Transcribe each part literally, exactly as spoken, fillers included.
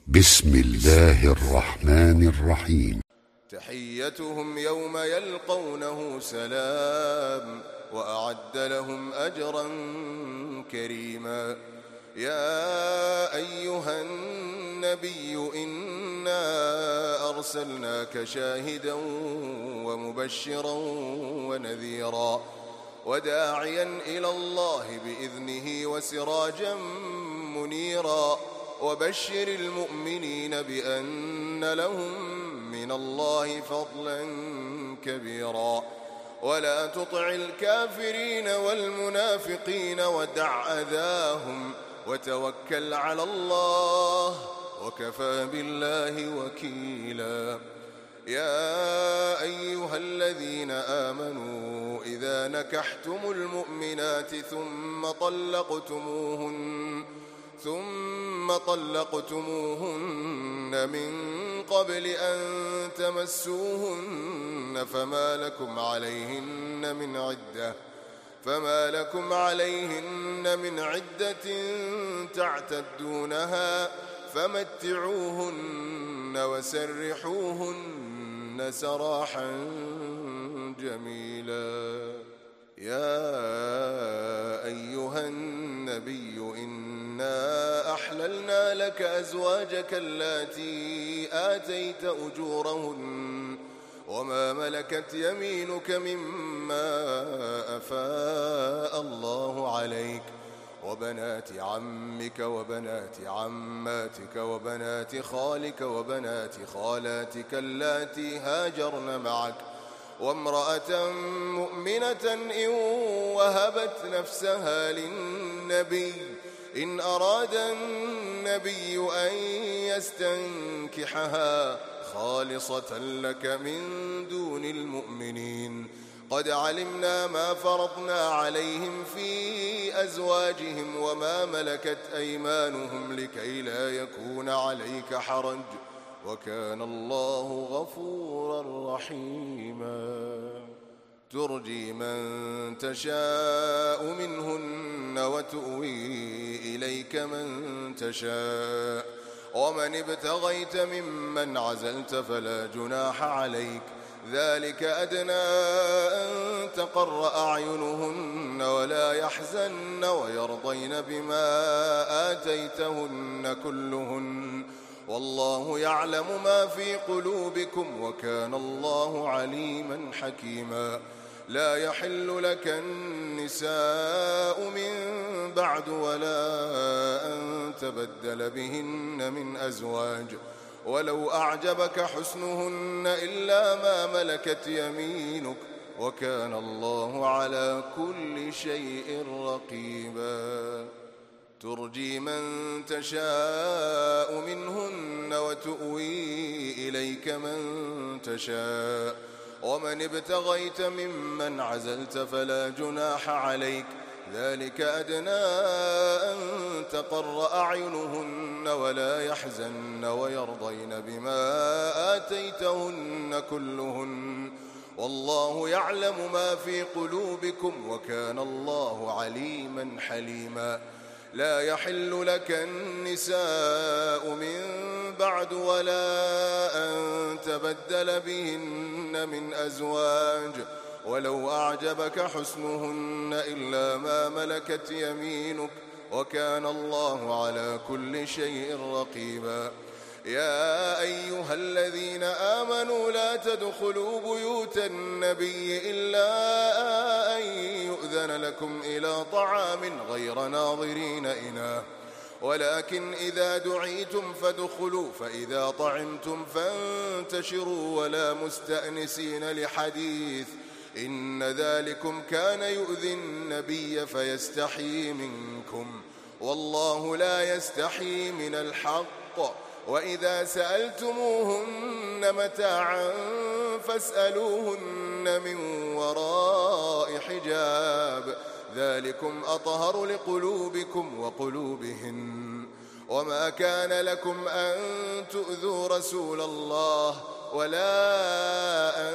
بسم الله الرحمن الرحيم. تحيتهم يوم يلقونه سلام وأعد لهم أجرا كريما. يا أيها النبي إنا أرسلناك شاهدا ومبشرا ونذيرا وداعيا إلى الله بإذنه وسراجا منيرا وبشر المؤمنين بأن لهم من الله فضلا كبيرا ولا تطع الكافرين والمنافقين ودع أذاهم وتوكل على الله وكفى بالله وكيلا. يا أيها الذين آمنوا إذا نكحتم المؤمنات ثم طلقتموهن ثم طلقتموهن من قبل أن تمسوهن فما لكم عليهن من عدة فما لكم عليهن من عدة تعتدونها فمتعوهن وسرحوهن سراحا جميلا. يا أيها النبي إنا أحللنا لك أزواجك اللاتي آتيت أجورهن وما ملكت يمينك مما أفاء الله عليك وبنات عمك وبنات عماتك وبنات خالك وبنات خالاتك اللاتي هاجرن معك وامرأة مؤمنة إن وهبت نفسها للنبي إن أراد النبي أن يستنكحها خالصة لك من دون المؤمنين. قد علمنا ما فرضنا عليهم في أزواجهم وما ملكت أيمانهم لكي لا يكون عليك حرج وكان الله غفورا رحيما. ترجي من تشاء منهن وتؤوي إليك من تشاء ومن ابتغيت ممن عزلت فلا جناح عليك ذلك أدنى أن تقر أعينهن ولا يحزن ويرضين بما آتيتهن كلهن والله يعلم ما في قلوبكم وكان الله عليما حكيما. لا يحل لك النساء من بعد ولا أن تبدل بهن من أزواج ولو أعجبك حسنهن إلا ما ملكت يمينك وكان الله على كل شيء رقيبا. ترجي من تشاء منهن وتؤوي إليك من تشاء ومن ابتغيت ممن عزلت فلا جناح عليك ذلك أدنى أن تقر أعينهن ولا يحزن ويرضين بما آتيتهن كلهن والله يعلم ما في قلوبكم وكان الله عليما حليما. لا يحل لك النساء من بعد ولا أن تبدل بهن من أزواج ولو أعجبك حسنهن إلا ما ملكت يمينك وكان الله على كل شيء رقيبا. يا أيها الذين آمنوا لا تدخلوا بيوت النبي إلا أن يؤذن لكم إلى طعام غير ناظرين إناه ولكن إذا دعيتم فادخلوا فإذا طعمتم فانتشروا ولا مستأنسين لحديث إن ذلكم كان يؤذي النبي فيستحيي منكم والله لا يستحيي من الحق. وإذا سألتموهن متاعا فاسألوهن من وراء حجاب ذلكم أطهر لقلوبكم وقلوبهن. وما كان لكم أن تؤذوا رسول الله ولا أن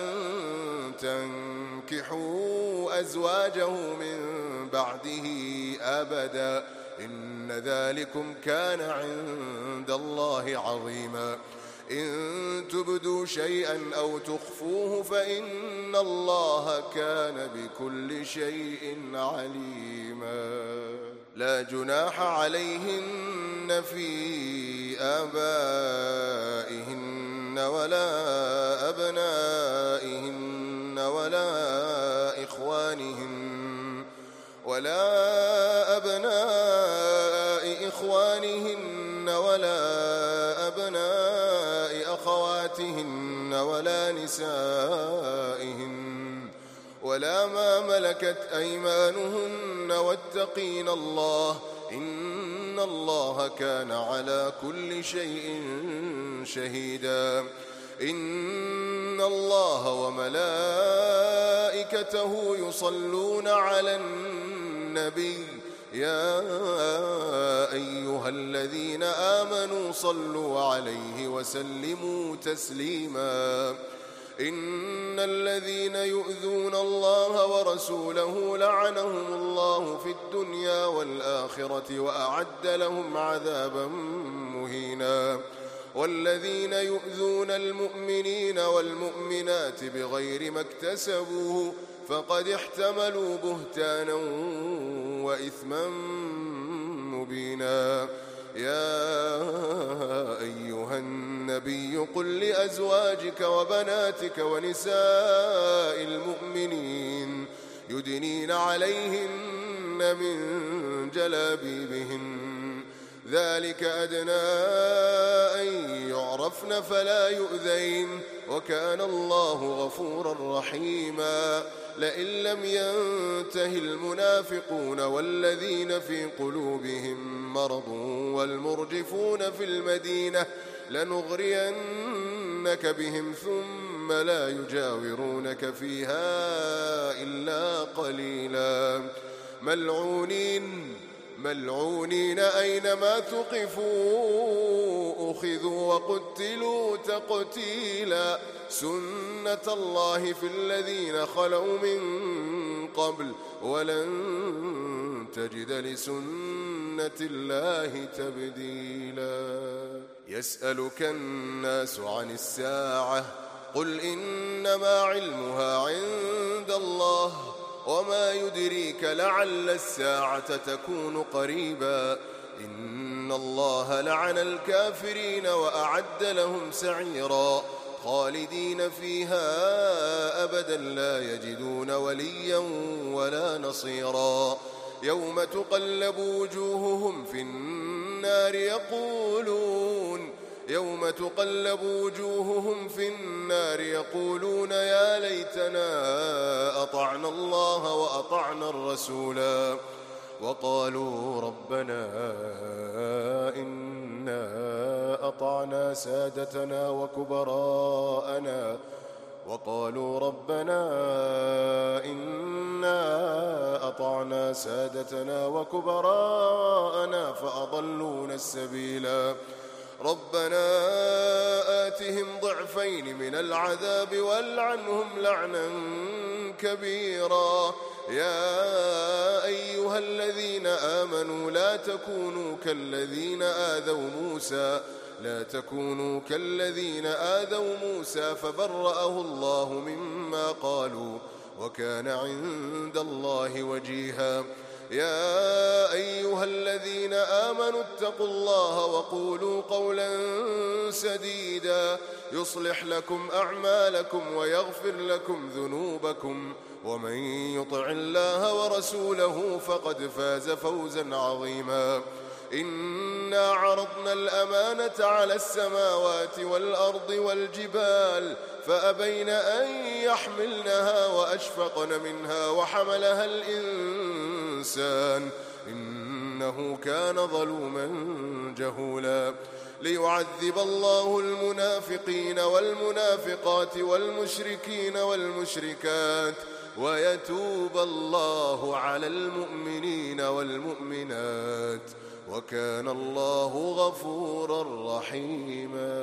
تنكحوا أزواجه من بعده أبدا إن ذلكم كان عند الله عظيما إن تبدوا شيئا أو تخفوه فإن الله كان بكل شيء عليما لا جناح عليهن في آبائهن ولا أبنائهن ولا إخوانهن ولا أبناء إخوانهن ولا أبناء أخواتهن ولا نسائهن ولا ما ملكت أيمانهن واتقين الله إن الله كان على كل شيء شهيدا إن الله وملائكته يصلون على النبي يا أيها الذين آمنوا صلوا عليه وسلموا تسليما إن الذين يؤذون الله ورسوله لعنهم الله في الدنيا والآخرة وأعد لهم عذابا مهينا والذين يؤذون المؤمنين والمؤمنات بغير ما اكتسبوا فقد احتملوا بهتانا وإثما مبينا يا أيها النبي قل لأزواجك وبناتك ونساء المؤمنين يدنين عليهن من جلابيبهن ذلك أدنى أن يعرفن فلا يؤذين وكان الله غفورا رحيما لئن لم ينته المنافقون والذين في قلوبهم مرض والمرجفون في المدينة لنغرينك بهم ثم لا يجاورونك فيها إلا قليلا ملعونين ملعونين أينما ثقفوا أخذوا وقتلوا تقتيلا سنة الله في الذين خلوا من قبل ولن تجد لسنة الله تبديلا يسألك الناس عن الساعة قل إنما علمها عند الله وما يدريك لعل الساعة تكون قريبا إن الله لعن الكافرين وأعد لهم سعيرا خالدين فيها أبدا لا يجدون وليا ولا نصيرا يوم تقلب وجوههم في النار يقولون يوم تقلب وجوههم في النار يقولون يا ليتنا أطعنا الله وأطعنا الرسولا وقالوا ربنا إنا أطعنا سادتنا وكبراءنا وقالوا ربنا إنا أطعنا سادتنا وكبراءنا فأضلونا السبيلا ربنا آتهم ضعفين من العذاب والعنهم لعنا كبيرا يا أيها الذين آمنوا لا تكونوا كالذين آذوا موسى لا تكونوا كالذين آذوا موسى فبرأه الله مما قالوا وكان عند الله وجيها يا أيها الذين آمنوا اتقوا الله وقولوا قولا سديدا يصلح لكم أعمالكم ويغفر لكم ذنوبكم ومن يطع الله ورسوله فقد فاز فوزا عظيما إنا عرضنا الأمانة على السماوات والأرض والجبال فأبين أن يحملنها وأشفقن منها وحملها الإنسان إنه كان ظلوما جهولا ليعذب الله المنافقين والمنافقات والمشركين والمشركات ويتوب الله على المؤمنين والمؤمنات وكان الله غفورا رحيما.